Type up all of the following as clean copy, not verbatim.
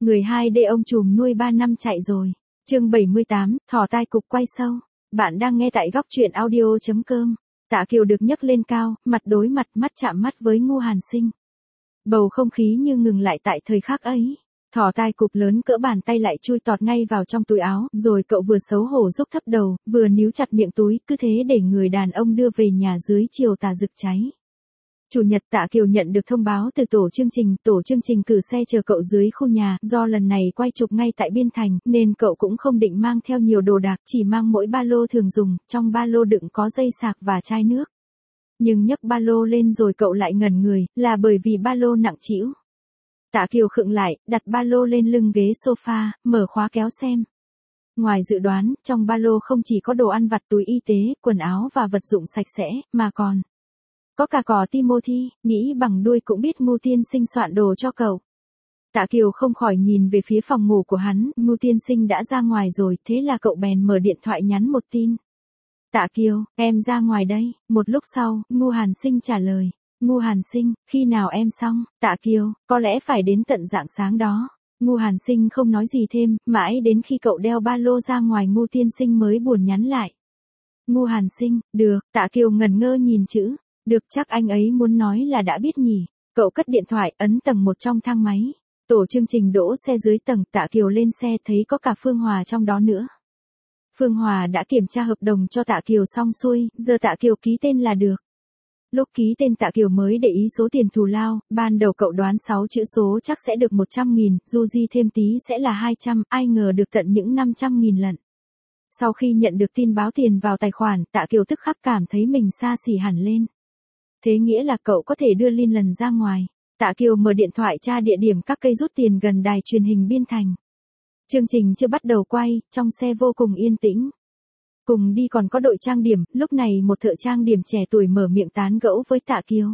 Người 2D ông trùm nuôi 3 năm chạy rồi. Chương 78, thỏ tai cục quay sâu. Bạn đang nghe tại góc truyện audio.com. Tạ Kiều được nhấc lên cao, mặt đối mặt, mắt chạm mắt với Ngô Hàn Sinh. Bầu không khí như ngừng lại tại thời khắc ấy. Thỏ tai cục lớn cỡ bàn tay lại chui tọt ngay vào trong túi áo, rồi cậu vừa xấu hổ rúc thấp đầu, vừa níu chặt miệng túi, cứ thế để người đàn ông đưa về nhà dưới chiều tà rực cháy. Chủ nhật Tạ Kiều nhận được thông báo từ tổ chương trình cử xe chờ cậu dưới khu nhà, do lần này quay chụp ngay tại Biên Thành, nên cậu cũng không định mang theo nhiều đồ đạc, chỉ mang mỗi ba lô thường dùng, trong ba lô đựng có dây sạc và chai nước. Nhưng nhấc ba lô lên rồi cậu lại ngẩn người, là bởi vì ba lô nặng trĩu. Tạ Kiều khựng lại, đặt ba lô lên lưng ghế sofa, mở khóa kéo xem. Ngoài dự đoán, trong ba lô không chỉ có đồ ăn vặt, túi y tế, quần áo và vật dụng sạch sẽ, mà còn có cả cỏ Timothy, nghĩ bằng đuôi cũng biết Ngô Tiên Sinh soạn đồ cho cậu. Tạ Kiều không khỏi nhìn về phía phòng ngủ của hắn, Ngô Tiên Sinh đã ra ngoài rồi, thế là cậu bèn mở điện thoại nhắn một tin. Tạ Kiều, em ra ngoài đây. Một lúc sau, Ngô Hàn Sinh trả lời. Ngô Hàn Sinh, khi nào em xong? Tạ Kiều, có lẽ phải đến tận rạng sáng đó. Ngô Hàn Sinh không nói gì thêm, mãi đến khi cậu đeo ba lô ra ngoài Ngô Tiên Sinh mới buồn nhắn lại. Ngô Hàn Sinh, được. Tạ Kiều ngẩn ngơ nhìn chữ. Được, chắc anh ấy muốn nói là đã biết nhỉ. Cậu cất điện thoại, ấn tầng 1 trong thang máy. Tổ chương trình đỗ xe dưới tầng, Tạ Kiều lên xe thấy có cả Phương Hòa trong đó nữa. Phương Hòa đã kiểm tra hợp đồng cho Tạ Kiều xong xuôi, giờ Tạ Kiều ký tên là được. Lúc ký tên Tạ Kiều mới để ý số tiền thù lao, ban đầu cậu đoán 6 chữ số chắc sẽ được 100.000, dù gì thêm tí sẽ là 200, ai ngờ được tận những 500.000 lận. Sau khi nhận được tin báo tiền vào tài khoản, Tạ Kiều tức khắc cảm thấy mình xa xỉ hẳn lên. Thế nghĩa là cậu có thể đưa Linh lần ra ngoài. Tạ Kiều mở điện thoại tra địa điểm các cây rút tiền gần đài truyền hình Biên Thành. Chương trình chưa bắt đầu quay, trong xe vô cùng yên tĩnh. Cùng đi còn có đội trang điểm, lúc này một thợ trang điểm trẻ tuổi mở miệng tán gẫu với Tạ Kiều.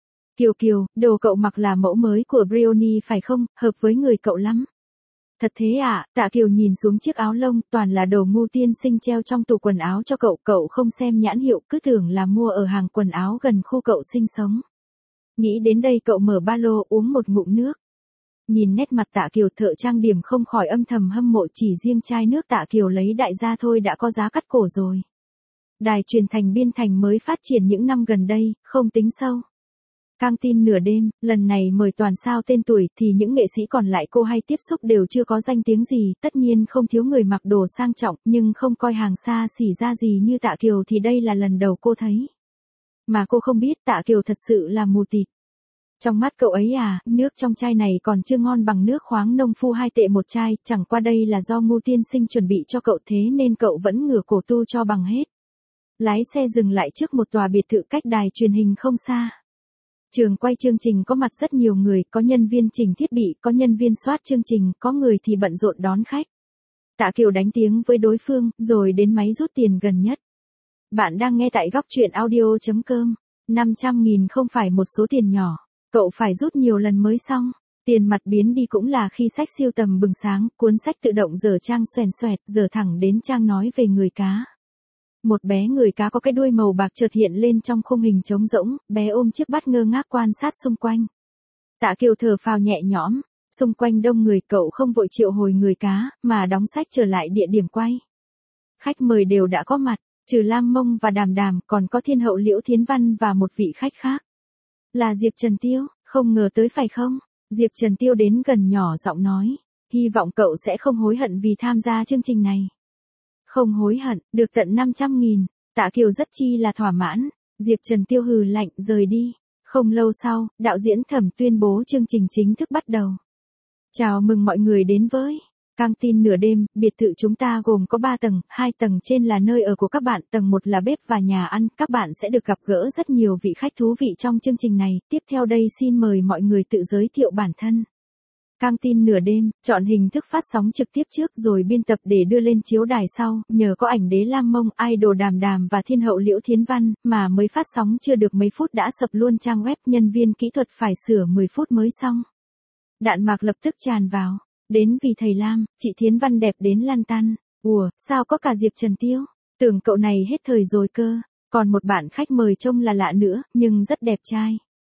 Kiều, đồ cậu mặc là mẫu mới của Brioni phải không, hợp với người cậu lắm. Thật thế à? Tạ Kiều nhìn xuống chiếc áo lông, toàn là đồ Ngô Tiên Sinh treo trong tủ quần áo cho cậu không xem nhãn hiệu, cứ tưởng là mua ở hàng quần áo gần khu cậu sinh sống. Nghĩ đến đây cậu mở ba lô uống một ngụm nước. Nhìn nét mặt Tạ Kiều, thợ trang điểm không khỏi âm thầm hâm mộ, chỉ riêng chai nước Tạ Kiều lấy đại gia thôi đã có giá cắt cổ rồi. Đài truyền thành Biên Thành mới phát triển những năm gần đây, không tính sâu. Căng tin nửa đêm, lần này mời toàn sao tên tuổi thì những nghệ sĩ còn lại cô hay tiếp xúc đều chưa có danh tiếng gì, tất nhiên không thiếu người mặc đồ sang trọng, nhưng không coi hàng xa xỉ ra gì như Tạ Kiều thì đây là lần đầu cô thấy. Mà cô không biết Tạ Kiều thật sự là mù tịt. Trong mắt cậu ấy à, nước trong chai này còn chưa ngon bằng nước khoáng nông phu 2 tệ một chai, chẳng qua đây là do Ngô Tiên Sinh chuẩn bị cho cậu thế nên cậu vẫn ngửa cổ tu cho bằng hết. Lái xe dừng lại trước một tòa biệt thự cách đài truyền hình không xa. Trường quay chương trình có mặt rất nhiều người, có nhân viên chỉnh thiết bị, có nhân viên soát chương trình, có người thì bận rộn đón khách. Tạ Kiều đánh tiếng với đối phương, rồi đến máy rút tiền gần nhất. Bạn đang nghe tại góc truyện audio.com. 500.000 không phải một số tiền nhỏ. Cậu phải rút nhiều lần mới xong. Tiền mặt biến đi cũng là khi sách siêu tầm bừng sáng, cuốn sách tự động dở trang xoèn xoẹt, dở thẳng đến trang nói về người cá. Một bé người cá có cái đuôi màu bạc chợt hiện lên trong khung hình trống rỗng, bé ôm chiếc bát ngơ ngác quan sát xung quanh. Tạ Kiều thở phào nhẹ nhõm, xung quanh đông người cậu không vội triệu hồi người cá, mà đóng sách trở lại địa điểm quay. Khách mời đều đã có mặt, trừ Lam Mông và Đàm Đàm còn có Thiên hậu Liễu Thiến Văn và một vị khách khác. Là Diệp Trần Tiêu, không ngờ tới phải không? Diệp Trần Tiêu đến gần nhỏ giọng nói, hy vọng cậu sẽ không hối hận vì tham gia chương trình này. Không hối hận, được tận 500.000, Tạ Kiều rất chi là thỏa mãn. Diệp Trần Tiêu hừ lạnh rời đi. Không lâu sau, đạo diễn Thẩm tuyên bố chương trình chính thức bắt đầu. Chào mừng mọi người đến với căng tin nửa đêm, biệt thự chúng ta gồm có 3 tầng, 2 tầng trên là nơi ở của các bạn, tầng 1 là bếp và nhà ăn, các bạn sẽ được gặp gỡ rất nhiều vị khách thú vị trong chương trình này, tiếp theo đây xin mời mọi người tự giới thiệu bản thân. Căng tin nửa đêm, chọn hình thức phát sóng trực tiếp trước rồi biên tập để đưa lên chiếu đài sau, nhờ có ảnh đế Lam Mông, idol Đàm Đàm và Thiên hậu Liễu Thiến Văn, mà mới phát sóng chưa được mấy phút đã sập luôn trang web, nhân viên kỹ thuật phải sửa 10 phút mới xong. Đạn mạc lập tức tràn vào. Đến vì thầy Lam, chị Thiến Văn đẹp đến lăn tăn. Ủa, sao có cả Diệp Trần Tiêu? Tưởng cậu này hết thời rồi cơ. Còn một bạn khách mời trông là lạ nữa, nhưng rất đẹp trai.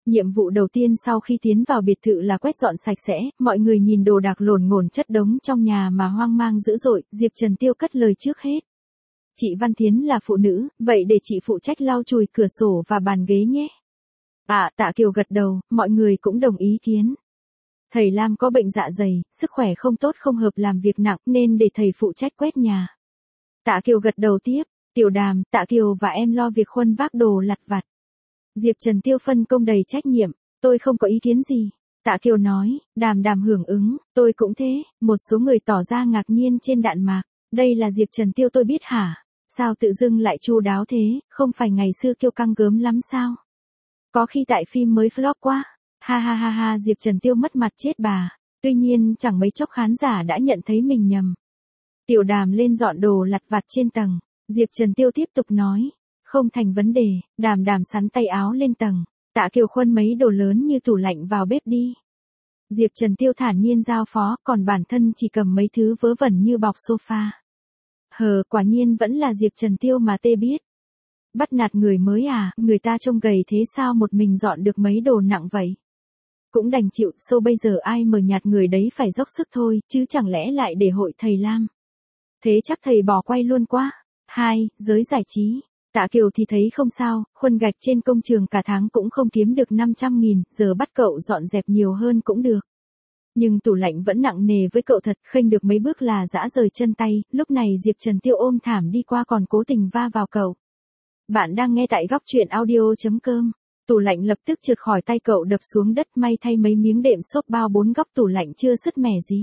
Nhiệm vụ đầu tiên sau khi tiến vào biệt thự là quét dọn sạch sẽ, mọi người nhìn đồ đạc lổn ngổn chất đống trong nhà mà hoang mang dữ dội, Diệp Trần Tiêu cất lời trước hết. Chị Văn Thiến là phụ nữ, vậy để chị phụ trách lau chùi cửa sổ và bàn ghế nhé. Tạ Kiều gật đầu, mọi người cũng đồng ý kiến. Thầy Lam có bệnh dạ dày, sức khỏe không tốt không hợp làm việc nặng nên để thầy phụ trách quét nhà. Tạ Kiều gật đầu tiếp, Tiểu Đàm, Tạ Kiều và em lo việc khuân vác đồ lặt vặt. Diệp Trần Tiêu phân công đầy trách nhiệm, tôi không có ý kiến gì. Tạ Kiều nói, Đàm hưởng ứng, tôi cũng thế, một số người tỏ ra ngạc nhiên trên đạn mạc. Đây là Diệp Trần Tiêu tôi biết hả? Sao tự dưng lại chu đáo thế, không phải ngày xưa kiêu căng gớm lắm sao? Có khi tại phim mới flop quá. Ha ha ha ha, Diệp Trần Tiêu mất mặt chết bà. Tuy nhiên chẳng mấy chốc khán giả đã nhận thấy mình nhầm. Tiểu Đàm lên dọn đồ lặt vặt trên tầng. Diệp Trần Tiêu tiếp tục nói. Không thành vấn đề, Đàm sắn tay áo lên tầng. Tạ Kiều khuân mấy đồ lớn như tủ lạnh vào bếp đi. Diệp Trần Tiêu thản nhiên giao phó, còn bản thân chỉ cầm mấy thứ vớ vẩn như bọc sofa. Quả nhiên vẫn là Diệp Trần Tiêu mà tê biết. Bắt nạt người mới à, người ta trông gầy thế sao một mình dọn được mấy đồ nặng vậy? Cũng đành chịu, bây giờ ai mờ nhạt người đấy phải dốc sức thôi, chứ chẳng lẽ lại để hội thầy Lam. Thế chắc thầy bỏ quay luôn quá. 2. Giới giải trí. Tạ Kiều thì thấy không sao, khuân gạch trên công trường cả tháng cũng không kiếm được 500.000, giờ bắt cậu dọn dẹp nhiều hơn cũng được. Nhưng tủ lạnh vẫn nặng nề với cậu thật, khênh được mấy bước là dã rời chân tay, lúc này Diệp Trần Tiêu ôm thảm đi qua còn cố tình va vào cậu. Bạn đang nghe tại góc truyện audio.com. Tủ lạnh lập tức trượt khỏi tay cậu đập xuống đất, may thay mấy miếng đệm xốp bao 4 góc tủ lạnh chưa sứt mẻ gì.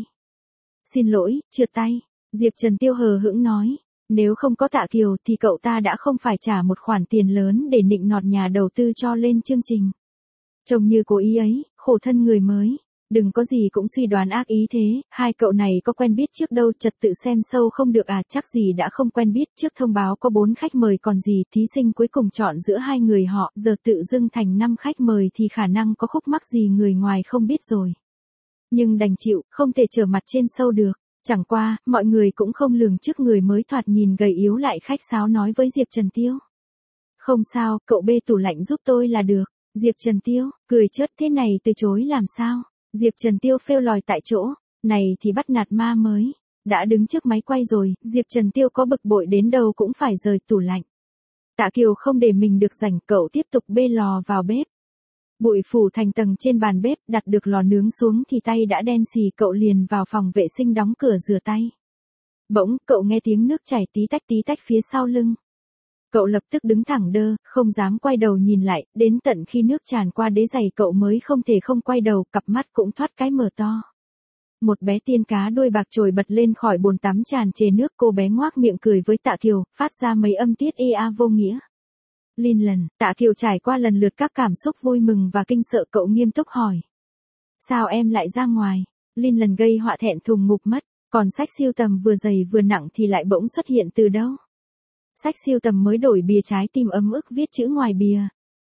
Xin lỗi, trượt tay. Diệp Trần Tiêu hờ hững nói. Nếu không có Tạ Kiều thì cậu ta đã không phải trả một khoản tiền lớn để nịnh nọt nhà đầu tư cho lên chương trình. Trông như cố ý ấy, khổ thân người mới. Đừng có gì cũng suy đoán ác ý thế, hai cậu này có quen biết trước đâu, trật tự xem show không được à, chắc gì đã không quen biết, trước thông báo có 4 khách mời còn gì, thí sinh cuối cùng chọn giữa hai người họ, giờ tự dưng thành 5 khách mời thì khả năng có khúc mắc gì người ngoài không biết rồi. Nhưng đành chịu, không thể trở mặt trên show được. Chẳng qua, mọi người cũng không lường trước người mới thoạt nhìn gầy yếu lại khách sáo nói với Diệp Trần Tiêu. Không sao, cậu bê tủ lạnh giúp tôi là được. Diệp Trần Tiêu, cười chớt thế này từ chối làm sao? Diệp Trần Tiêu phêu lòi tại chỗ, này thì bắt nạt ma mới. Đã đứng trước máy quay rồi, Diệp Trần Tiêu có bực bội đến đâu cũng phải rời tủ lạnh. Tạ Kiều không để mình được rảnh, cậu tiếp tục bê lò vào bếp. Bụi phủ thành tầng trên bàn bếp, đặt được lò nướng xuống thì tay đã đen xì, cậu liền vào phòng vệ sinh đóng cửa rửa tay. Bỗng, cậu nghe tiếng nước chảy tí tách phía sau lưng. Cậu lập tức đứng thẳng đơ, không dám quay đầu nhìn lại, đến tận khi nước tràn qua đế giày cậu mới không thể không quay đầu, cặp mắt cũng thoát cái mở to. Một bé tiên cá đuôi bạc trồi bật lên khỏi bồn tắm tràn trề nước, cô bé ngoác miệng cười với Tạ Kiều, phát ra mấy âm tiết vô nghĩa. Lần, Tạ Kiều trải qua lần lượt các cảm xúc vui mừng và kinh sợ, cậu nghiêm túc hỏi. Sao em lại ra ngoài? Lần gây họa thẹn thùng ngục mất, còn sách sưu tầm vừa dày vừa nặng thì lại bỗng xuất hiện từ đâu? Sách sưu tầm mới đổi bìa trái tim ấm ức viết chữ ngoài bìa.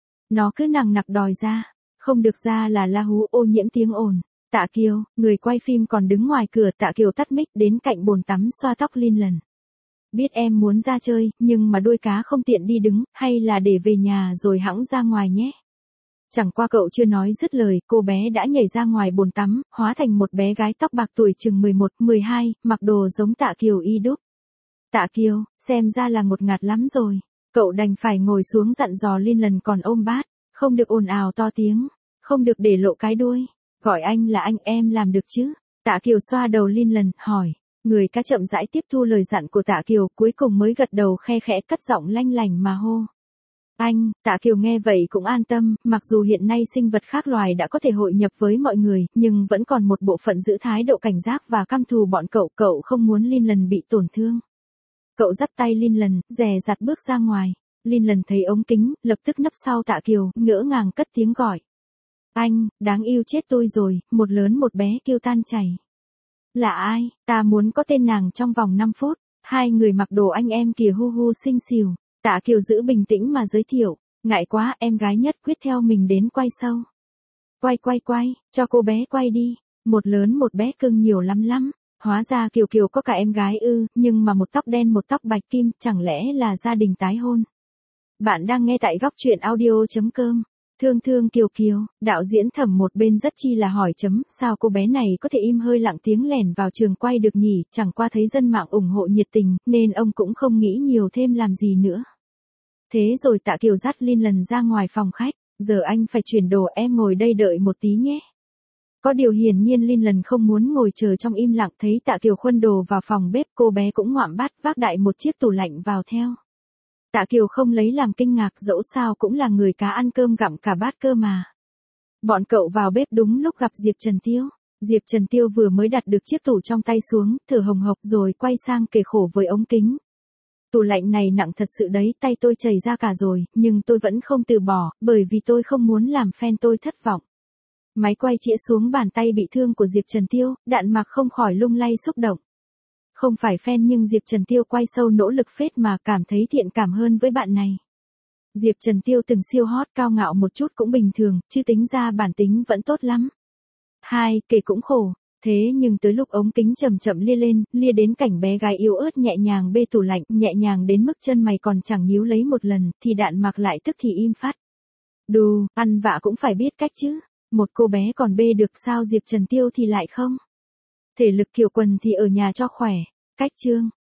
Nó cứ nằng nặc đòi ra, không được ra là la hú, ô nhiễm tiếng ồn. Tạ Kiều, người quay phim còn đứng ngoài cửa, Tạ Kiều tắt mic đến cạnh bồn tắm xoa tóc Lần. Biết em muốn ra chơi, nhưng mà đuôi cá không tiện đi đứng, hay là để về nhà rồi hẵng ra ngoài nhé. Chẳng qua cậu chưa nói dứt lời, cô bé đã nhảy ra ngoài bồn tắm, hóa thành một bé gái tóc bạc tuổi chừng 11, 12, mặc đồ giống Tạ Kiều y đúc. Tạ Kiều, xem ra là ngột ngạt lắm rồi. Cậu đành phải ngồi xuống dặn dò Lần còn ôm bát, không được ồn ào to tiếng, không được để lộ cái đuôi. Gọi anh là anh, em làm được chứ? Tạ Kiều xoa đầu Lần, hỏi. Người cá chậm rãi tiếp thu lời dặn của Tạ Kiều, cuối cùng mới gật đầu khe khẽ, cất giọng lanh lành mà hô. Anh, Tạ Kiều nghe vậy cũng an tâm, mặc dù hiện nay sinh vật khác loài đã có thể hội nhập với mọi người, nhưng vẫn còn một bộ phận giữ thái độ cảnh giác và căm thù bọn cậu không muốn Lần bị tổn thương. Cậu dắt tay Lần, dè dặt bước ra ngoài. Lần thấy ống kính, lập tức nấp sau Tạ Kiều, ngỡ ngàng cất tiếng gọi. Anh, đáng yêu chết tôi rồi, một lớn một bé kêu tan chảy. Là ai? Ta muốn có tên nàng trong vòng 5 phút. Hai người mặc đồ anh em kìa, hu hu xinh xìu. Tạ Kiều giữ bình tĩnh mà giới thiệu. Ngại quá, em gái nhất quyết theo mình đến quay show. Quay, cho cô bé quay đi. Một lớn một bé cưng nhiều lắm. Hóa ra Kiều có cả em gái ư, nhưng mà một tóc đen một tóc bạch kim, chẳng lẽ là gia đình tái hôn. Bạn đang nghe tại góc truyện audio.com. Thương thương Kiều Kiều, đạo diễn Thẩm một bên rất chi là hỏi chấm, sao cô bé này có thể im hơi lặng tiếng lẻn vào trường quay được nhỉ, chẳng qua thấy dân mạng ủng hộ nhiệt tình, nên ông cũng không nghĩ nhiều thêm làm gì nữa. Thế rồi Tạ Kiều dắt Linh lần ra ngoài phòng khách, giờ anh phải chuyển đồ, em ngồi đây đợi một tí nhé. Có điều hiển nhiên Linh lần không muốn ngồi chờ trong im lặng, thấy Tạ Kiều khuân đồ vào phòng bếp, cô bé cũng ngoạm bát vác đại một chiếc tủ lạnh vào theo. Tạ Kiều không lấy làm kinh ngạc, dẫu sao cũng là người cá ăn cơm gặm cả bát cơ mà. Bọn cậu vào bếp đúng lúc gặp Diệp Trần Tiêu. Diệp Trần Tiêu vừa mới đặt được chiếc tủ trong tay xuống, thở hồng hộc rồi quay sang kể khổ với ống kính. Tủ lạnh này nặng thật sự đấy, tay tôi chảy ra cả rồi, nhưng tôi vẫn không từ bỏ, bởi vì tôi không muốn làm fan tôi thất vọng. Máy quay chĩa xuống bàn tay bị thương của Diệp Trần Tiêu, Đạn Mạc không khỏi lung lay xúc động. Không phải fan nhưng Diệp Trần Tiêu quay sâu nỗ lực phết mà cảm thấy thiện cảm hơn với bạn này. Diệp Trần Tiêu từng siêu hot, cao ngạo một chút cũng bình thường, chứ tính ra bản tính vẫn tốt lắm. Kể cũng khổ. Thế nhưng tới lúc ống kính chậm chậm lia lên, lia đến cảnh bé gái yếu ớt nhẹ nhàng bê tủ lạnh, nhẹ nhàng đến mức chân mày còn chẳng nhíu lấy một lần, thì Đạn Mạc lại tức thì im phắt. Đù, ăn vạ cũng phải biết cách chứ. Một cô bé còn bê được sao Diệp Trần Tiêu thì lại không? Thể lực Kiều Quần thì ở nhà cho khỏe. Cách chương.